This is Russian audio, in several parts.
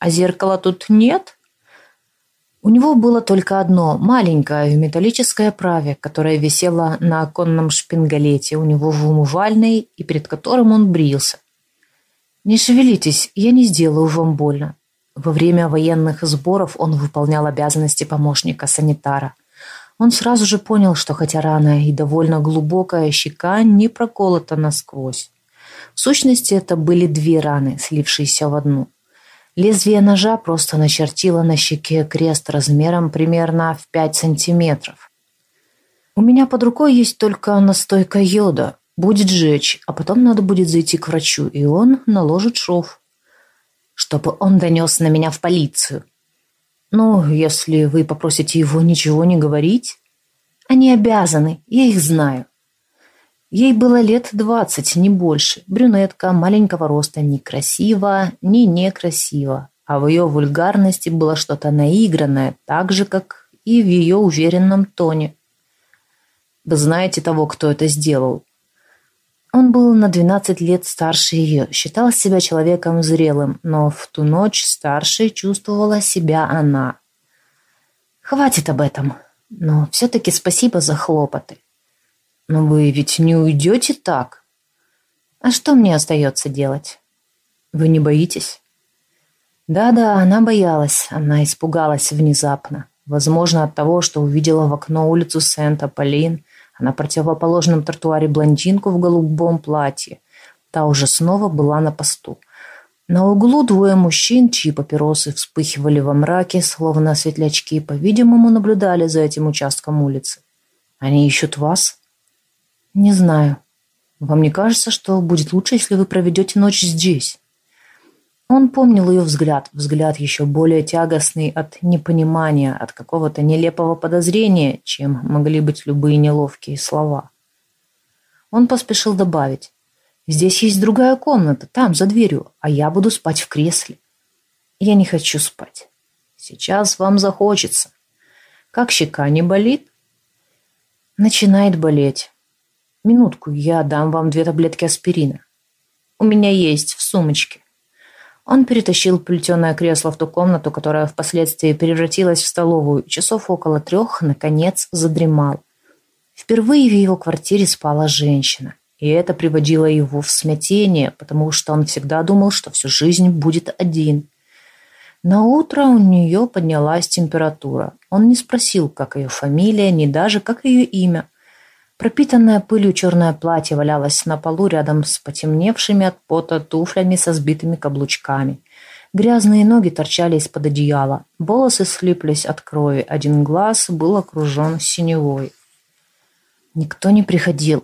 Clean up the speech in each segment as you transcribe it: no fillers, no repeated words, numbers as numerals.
А зеркала тут нет? У него было только одно, маленькое, в металлической оправе, которое висело на оконном шпингалете у него в умывальной и перед которым он брился. «Не шевелитесь, я не сделаю вам больно». Во время военных сборов он выполнял обязанности помощника санитара. Он сразу же понял, что хотя рана и довольно глубокая, щека не проколота насквозь. В сущности, это были две раны, слившиеся в одну. Лезвие ножа просто начертило на щеке крест размером примерно в 5 сантиметров. «У меня под рукой есть только настойка йода. Будет жечь, а потом надо будет зайти к врачу, и он наложит шов. Чтобы он донес на меня в полицию. Ну, если вы попросите его ничего не говорить. Они обязаны, я их знаю». Ей было лет 20, не больше. Брюнетка, маленького роста, ни красиво, ни некрасиво. А в ее вульгарности было что-то наигранное, так же, как и в ее уверенном тоне. «Вы знаете того, кто это сделал?» Он был на 12 лет старше ее, считал себя человеком зрелым, но в ту ночь старшей чувствовала себя она. «Хватит об этом, но все-таки спасибо за хлопоты». «Но вы ведь не уйдете так?» «А что мне остается делать?» «Вы не боитесь?» Да, она боялась. Она испугалась внезапно. Возможно, от того, что увидела в окно улицу Сент-Аполлин, а на противоположном тротуаре блондинку в голубом платье. Та уже снова была на посту. На углу двое мужчин, чьи папиросы вспыхивали во мраке, словно светлячки, по-видимому, наблюдали за этим участком улицы. «Они ищут вас?» «Не знаю. Вам не кажется, что будет лучше, если вы проведете ночь здесь?» Он помнил ее взгляд еще более тягостный от непонимания, от какого-то нелепого подозрения, чем могли быть любые неловкие слова. Он поспешил добавить: «Здесь есть другая комната, там, за дверью, а я буду спать в кресле». «Я не хочу спать. Сейчас вам захочется. Как щека не болит?» «Начинает болеть. Минутку, я дам вам 2 таблетки аспирина. У меня есть в сумочке». Он перетащил плетеное кресло в ту комнату, которая впоследствии превратилась в столовую, и часов около 3, наконец, задремал. Впервые в его квартире спала женщина, и это приводило его в смятение, потому что он всегда думал, что всю жизнь будет один. Наутро у нее поднялась температура. Он не спросил, как ее фамилия, ни даже как ее имя. Пропитанное пылью черное платье валялось на полу рядом с потемневшими от пота туфлями со сбитыми каблучками. Грязные ноги торчали из-под одеяла. Волосы слиплись от крови. Один глаз был окружен синевой. Никто не приходил.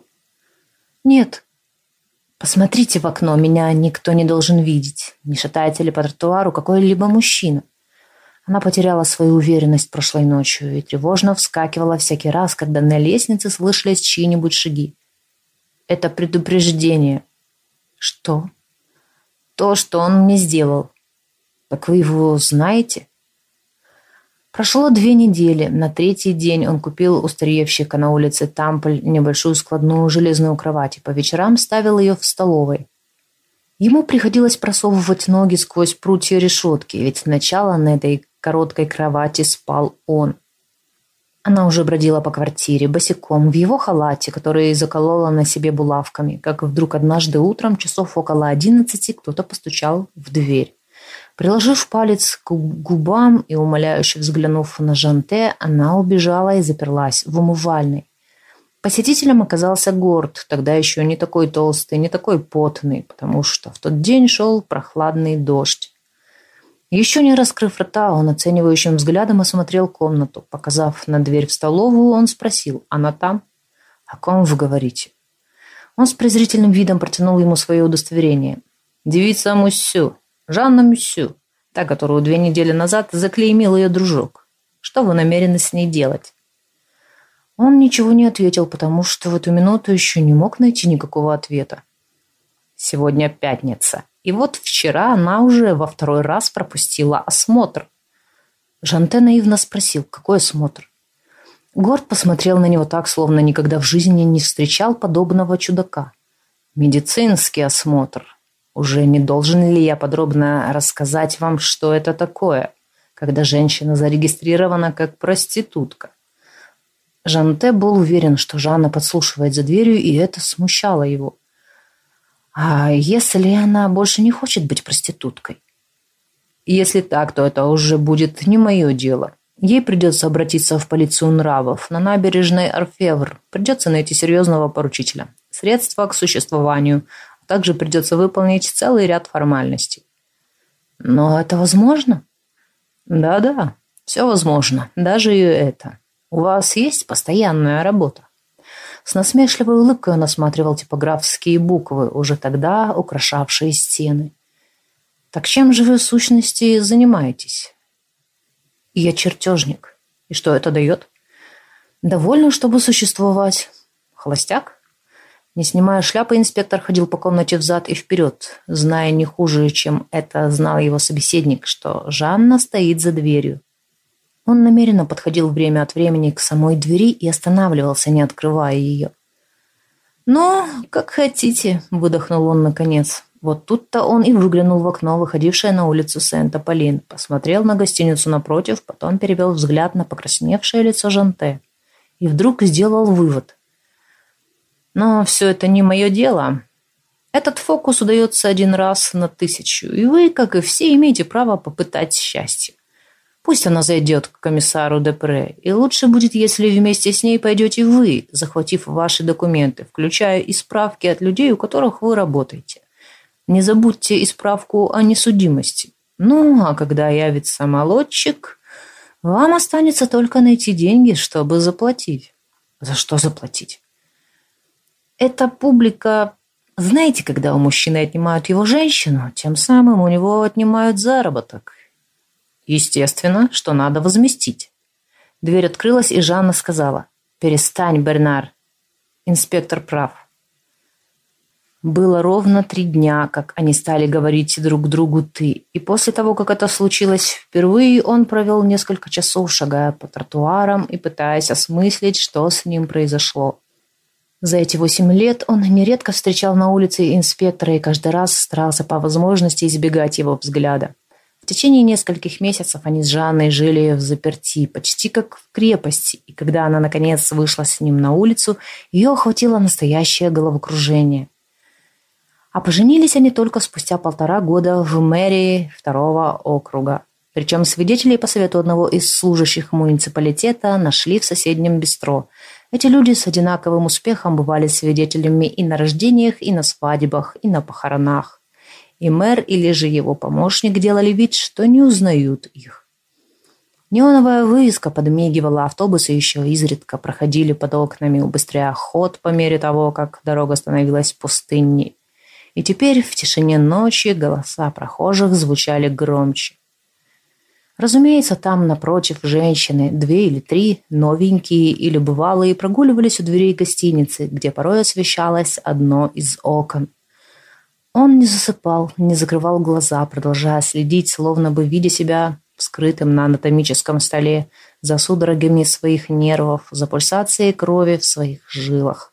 «Нет. Посмотрите в окно. Меня никто не должен видеть. Не шатается ли по тротуару какой-либо мужчина?» Она потеряла свою уверенность прошлой ночью и тревожно вскакивала всякий раз, когда на лестнице слышались чьи-нибудь шаги. «Это предупреждение». «Что?» «То, что он мне сделал». «Так вы его знаете?» Прошло 2 недели. На 3-й день он купил у старьевщика на улице Тампль небольшую складную железную кровать и по вечерам ставил ее в столовой. Ему приходилось просовывать ноги сквозь прутья решетки, ведь сначала на этой короткой кровати спал он. Она уже бродила по квартире босиком в его халате, который заколола на себе булавками, как вдруг однажды утром, часов около 11, кто-то постучал в дверь. Приложив палец к губам и умоляюще взглянув на Жанте, она убежала и заперлась в умывальной. Посетителем оказался Горд, тогда еще не такой толстый, не такой потный, потому что в тот день шел прохладный дождь. Еще не раскрыв рта, он оценивающим взглядом осмотрел комнату. Показав на дверь в столовую, он спросил: «Она там?» «О ком вы говорите?» Он с презрительным видом протянул ему свое удостоверение. «Девица Муссю, Жанна Муссю, та, которую 2 недели назад заклеймил ее дружок. Что вы намерены с ней делать?» Он ничего не ответил, потому что в эту минуту еще не мог найти никакого ответа. «Сегодня пятница, и вот вчера она уже во 2-й раз пропустила осмотр». Жанте наивно спросил: «Какой осмотр?» Горд посмотрел на него так, словно никогда в жизни не встречал подобного чудака. «Медицинский осмотр. Уже не должен ли я подробно рассказать вам, что это такое, когда женщина зарегистрирована как проститутка? Жанте был уверен, что Жанна подслушивает за дверью, и это смущало его. А если она больше не хочет быть проституткой? Если так, то это уже будет не мое дело. Ей придется обратиться в полицию нравов на набережной Орфевр. Придется найти серьезного поручителя. Средства к существованию. А также придется выполнить целый ряд формальностей. Но это возможно? Да-да, все возможно. Даже и это. У вас есть постоянная работа? С насмешливой улыбкой он осматривал типографские буквы, уже тогда украшавшие стены. Так чем же вы в сущности занимаетесь? Я чертежник. И что это дает? Довольно, чтобы существовать. Холостяк? Не снимая шляпы, инспектор ходил по комнате взад и вперед, зная не хуже, чем это знал его собеседник, что Жанна стоит за дверью. Он намеренно подходил время от времени к самой двери и останавливался, не открывая ее. «Ну, как хотите», — выдохнул он наконец. Вот тут-то он и выглянул в окно, выходившее на улицу Сент-Аполлин, посмотрел на гостиницу напротив, потом перевел взгляд на покрасневшее лицо Жанте и вдруг сделал вывод. «Но все это не мое дело. Этот фокус удается один раз на 1000, и вы, как и все, имеете право попытать счастье. Пусть она зайдет к комиссару Депре, и лучше будет, если вместе с ней пойдете вы, захватив ваши документы, включая и справки от людей, у которых вы работаете. Не забудьте и справку о несудимости. Ну, а когда явится молодчик, вам останется только найти деньги, чтобы заплатить». «За что заплатить?» «Эта публика... Знаете, когда у мужчины отнимают его женщину, тем самым у него отнимают заработок. Естественно, что надо возместить». Дверь открылась, и Жанна сказала: «Перестань, Бернар. Инспектор прав». Было ровно 3 дня, как они стали говорить друг другу «ты». И после того, как это случилось впервые, он провел несколько часов, шагая по тротуарам и пытаясь осмыслить, что с ним произошло. За эти 8 лет он нередко встречал на улице инспектора и каждый раз старался по возможности избегать его взгляда. В течение нескольких месяцев они с Жанной жили взаперти, почти как в крепости, и когда она, наконец, вышла с ним на улицу, ее охватило настоящее головокружение. А поженились они только спустя 1,5 года в мэрии 2-го округа. Причем свидетелей по совету одного из служащих муниципалитета нашли в соседнем бистро. Эти люди с одинаковым успехом бывали свидетелями и на рождениях, и на свадьбах, и на похоронах. И мэр или же его помощник делали вид, что не узнают их. Неоновая вывеска подмигивала, автобусы еще изредка проходили под окнами, убыстряя ход по мере того, как дорога становилась пустынней. И теперь в тишине ночи голоса прохожих звучали громче. Разумеется, там напротив женщины, 2 или 3, новенькие или бывалые, прогуливались у дверей гостиницы, где порой освещалось одно из окон. Он не засыпал, не закрывал глаза, продолжая следить, словно бы видя себя вскрытым на анатомическом столе, за судорогами своих нервов, за пульсацией крови в своих жилах.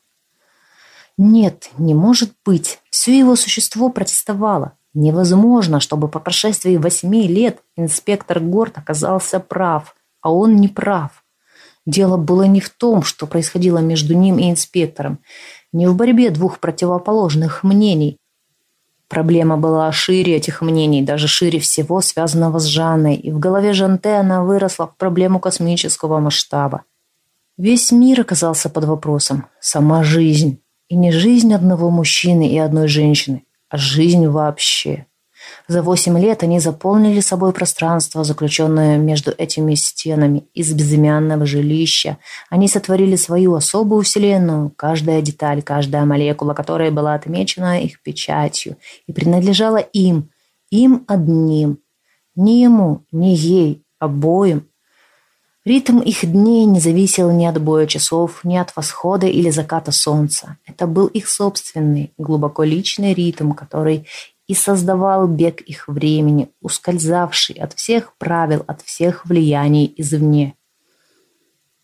Нет, не может быть. Все его существо протестовало. Невозможно, чтобы по прошествии 8 лет инспектор Горд оказался прав, а он не прав. Дело было не в том, что происходило между ним и инспектором, не в борьбе 2 противоположных мнений. Проблема была шире этих мнений, даже шире всего, связанного с Жанной, и в голове Жанте она выросла в проблему космического масштаба. Весь мир оказался под вопросом, сама жизнь. И не жизнь одного мужчины и одной женщины, а жизнь вообще. За 8 лет они заполнили собой пространство, заключенное между этими стенами. Из безымянного жилища они сотворили свою особую вселенную, каждая деталь, каждая молекула, которая была отмечена их печатью и принадлежала им одним. Ни ему, ни ей, обоим. Ритм их дней не зависел ни от боя часов, ни от восхода или заката солнца. Это был их собственный, глубоко личный ритм, который и создавал бег их времени, ускользавший от всех правил, от всех влияний извне.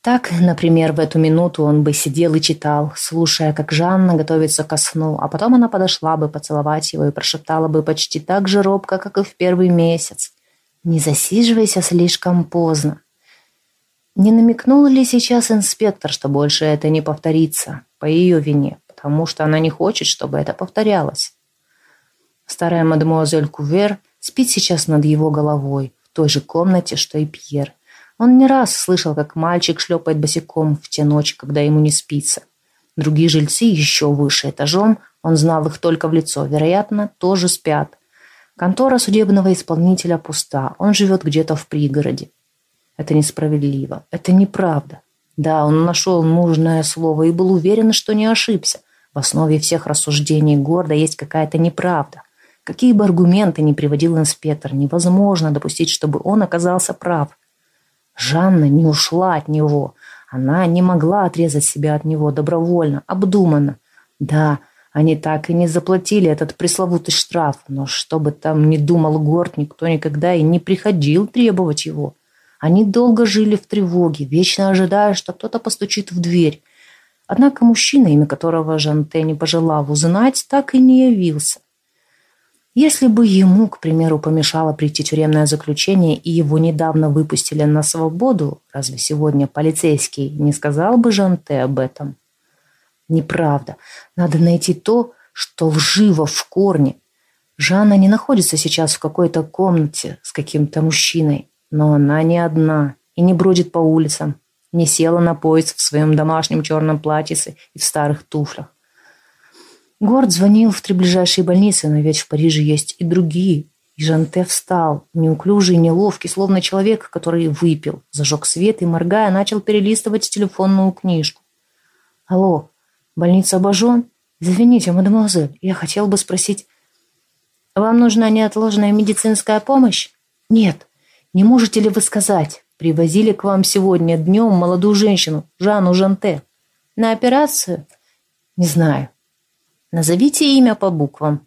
Так, например, в эту минуту он бы сидел и читал, слушая, как Жанна готовится ко сну, а потом она подошла бы поцеловать его и прошептала бы почти так же робко, как и в первый месяц: «Не засиживайся слишком поздно». Не намекнул ли сейчас инспектор, что больше это не повторится по ее вине, потому что она не хочет, чтобы это повторялось? Старая мадемуазель Кувер спит сейчас над его головой, в той же комнате, что и Пьер. Он не раз слышал, как мальчик шлепает босиком в те ночи, когда ему не спится. Другие жильцы еще выше этажом, он знал их только в лицо, вероятно, тоже спят. Контора судебного исполнителя пуста, он живет где-то в пригороде. Это несправедливо, это неправда. Да, он нашел нужное слово и был уверен, что не ошибся. В основе всех рассуждений Горда есть какая-то неправда. Какие бы аргументы ни приводил инспектор, невозможно допустить, чтобы он оказался прав. Жанна не ушла от него. Она не могла отрезать себя от него добровольно, обдуманно. Да, они так и не заплатили этот пресловутый штраф, но что бы там ни думал Горд, никто никогда и не приходил требовать его. Они долго жили в тревоге, вечно ожидая, что кто-то постучит в дверь. Однако мужчина, имя которого Жанте не пожелал узнать, так и не явился. Если бы ему, к примеру, помешало прийти тюремное заключение и его недавно выпустили на свободу, разве сегодня полицейский не сказал бы Жанте об этом? Неправда. Надо найти то, что лживо в корне. Жанна не находится сейчас в какой-то комнате с каким-то мужчиной, но она не одна и не бродит по улицам, не села на поезд в своем домашнем черном платьице и в старых туфлях. Горд звонил в 3 ближайшие больницы, но ведь в Париже есть и другие. И Жанте встал, неуклюжий, неловкий, словно человек, который выпил, зажег свет и, моргая, начал перелистывать телефонную книжку. «Алло, больница Бажон? Извините, мадемуазель, я хотел бы спросить, вам нужна неотложная медицинская помощь? Нет. Не можете ли вы сказать, привозили к вам сегодня днем молодую женщину, Жанну Жанте, на операцию? Не знаю. Назовите имя по буквам.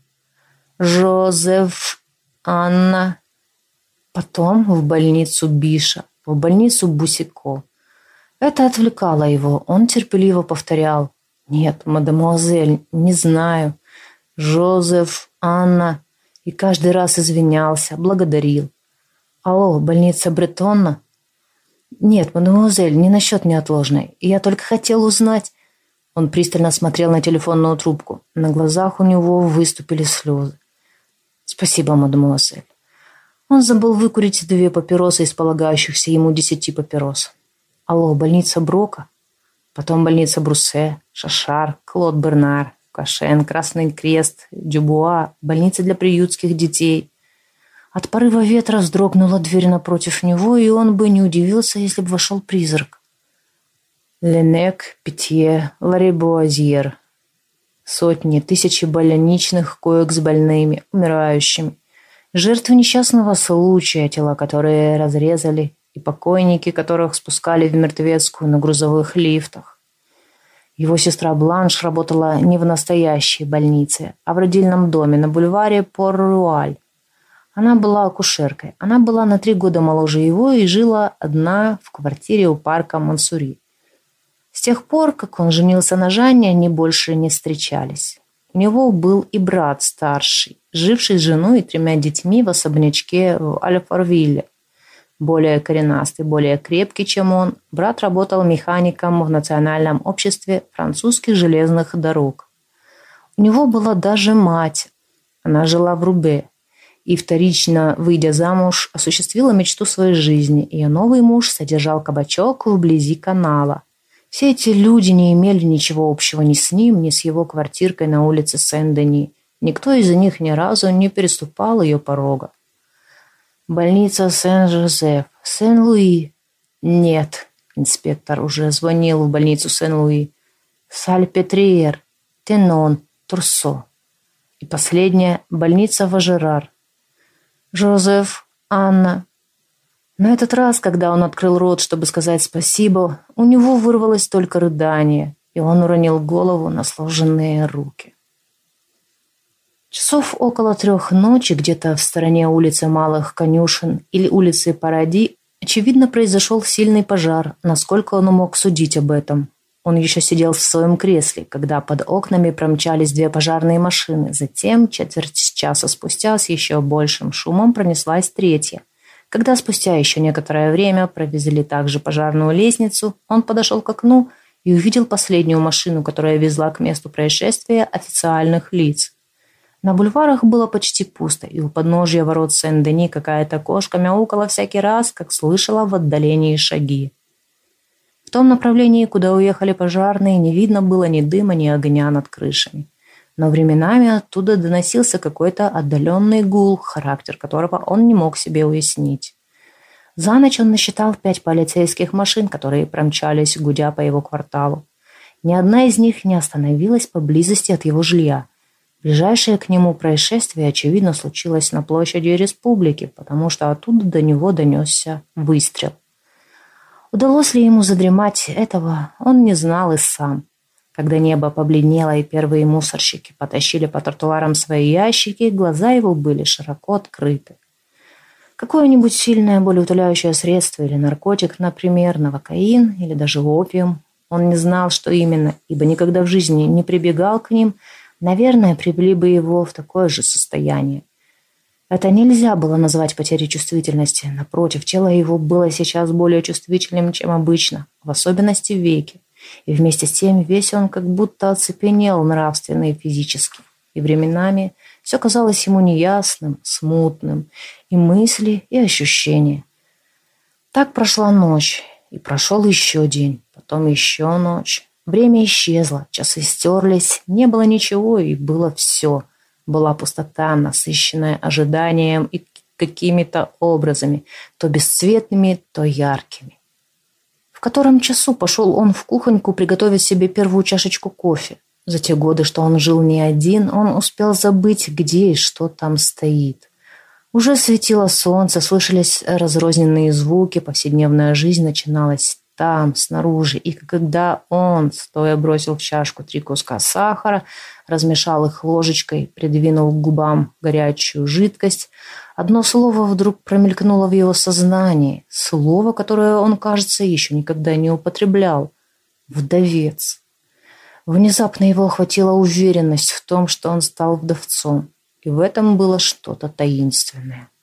Жозеф, Анна. Потом в больницу Биша, в больницу Бусико. Это отвлекало его. Он терпеливо повторял. Нет, мадемуазель, не знаю. Жозеф, Анна. И каждый раз извинялся, благодарил. Алло, больница Бретонна? Нет, мадемуазель, не насчет неотложной. Я только хотел узнать. Он пристально смотрел на телефонную трубку. На глазах у него выступили слезы. «Спасибо, мадемуазель». Он забыл выкурить 2 папиросы из полагающихся ему 10 папирос. Алло, больница Брока? Потом больница Бруссе, Шашар, Клод Бернар, Кашен, Красный Крест, Дюбуа, больница для приютских детей. От порыва ветра вздрогнула дверь напротив него, и он бы не удивился, если бы вошел призрак. Ленек, Питье, Ларибуазьер. Сотни, тысячи больничных коек с больными, умирающими. Жертвы несчастного случая, тела, которые разрезали, и покойники, которых спускали в мертвецкую на грузовых лифтах. Его сестра Бланш работала не в настоящей больнице, а в родильном доме на бульваре Пор-Руаль. Она была акушеркой. Она была на 3 года моложе его и жила одна в квартире у парка Монсури. С тех пор, как он женился на Жанне, они больше не встречались. У него был и брат старший, живший с женой и 3 детьми в особнячке в Альфорвилле. Более коренастый, более крепкий, чем он, брат работал механиком в Национальном обществе французских железных дорог. У него была даже мать. Она жила в Рубе. И, вторично выйдя замуж, осуществила мечту своей жизни. Ее новый муж содержал кабачок вблизи канала. Все эти люди не имели ничего общего ни с ним, ни с его квартиркой на улице Сен-Дени. Никто из них ни разу не переступал ее порога. Больница Сен-Жозеф, Сен-Луи. Нет, инспектор уже звонил в больницу Сен-Луи. Сальпетриер, Тенон, Турсо. И последняя больница Важерар. Жозеф, Анна. На этот раз, когда он открыл рот, чтобы сказать спасибо, у него вырвалось только рыдание, и он уронил голову на сложенные руки. Часов около 3 ночи, где-то в стороне улицы Малых Конюшен или улицы Паради, Очевидно, произошел сильный пожар, насколько он мог судить об этом. Он еще сидел в своем кресле, когда под окнами промчались две пожарные машины. Затем, четверть часа спустя, с еще большим шумом пронеслась третья. Когда спустя еще некоторое время провезли также пожарную лестницу, он подошел к окну и увидел последнюю машину, которая везла к месту происшествия официальных лиц. На бульварах было почти пусто, и у подножья ворот Сен-Дени какая-то кошка мяукала всякий раз, как слышала в отдалении шаги. В том направлении, куда уехали пожарные, не видно было ни дыма, ни огня над крышами. Но временами оттуда доносился какой-то отдаленный гул, характер которого он не мог себе уяснить. За ночь он насчитал 5 полицейских машин, которые промчались, гудя по его кварталу. Ни одна из них не остановилась поблизости от его жилья. Ближайшее к нему происшествие, очевидно, случилось на площади Республики, потому что оттуда до него донесся выстрел. Удалось ли ему задремать, этого он не знал и сам. Когда небо побледнело и первые мусорщики потащили по тротуарам свои ящики, глаза его были широко открыты. Какое-нибудь сильное болеутоляющее средство или наркотик, например, новокаин или даже опиум, он не знал, что именно, ибо никогда в жизни не прибегал к ним, наверное, привели бы его в такое же состояние. Это нельзя было назвать потерей чувствительности. Напротив, тело его было сейчас более чувствительным, чем обычно, в особенности веки. И вместе с тем весь он как будто оцепенел нравственно и физически. И временами все казалось ему неясным, смутным, и мысли, и ощущения. Так прошла ночь, и прошел еще день, потом еще ночь. Время исчезло, часы стерлись, не было ничего, и было все. Была пустота, насыщенная ожиданием и какими-то образами, то бесцветными, то яркими. В котором часу пошел он в кухоньку приготовить себе первую чашечку кофе. За те годы, что он жил не один, он успел забыть, где и что там стоит. Уже светило солнце, слышались разрозненные звуки, повседневная жизнь начиналась там, снаружи, и когда он, стоя, бросил в чашку 3 куска сахара, размешал их ложечкой, придвинул к губам горячую жидкость, одно слово вдруг промелькнуло в его сознании, слово, которое он, кажется, еще никогда не употреблял – «вдовец». Внезапно его охватила уверенность в том, что он стал вдовцом, и в этом было что-то таинственное.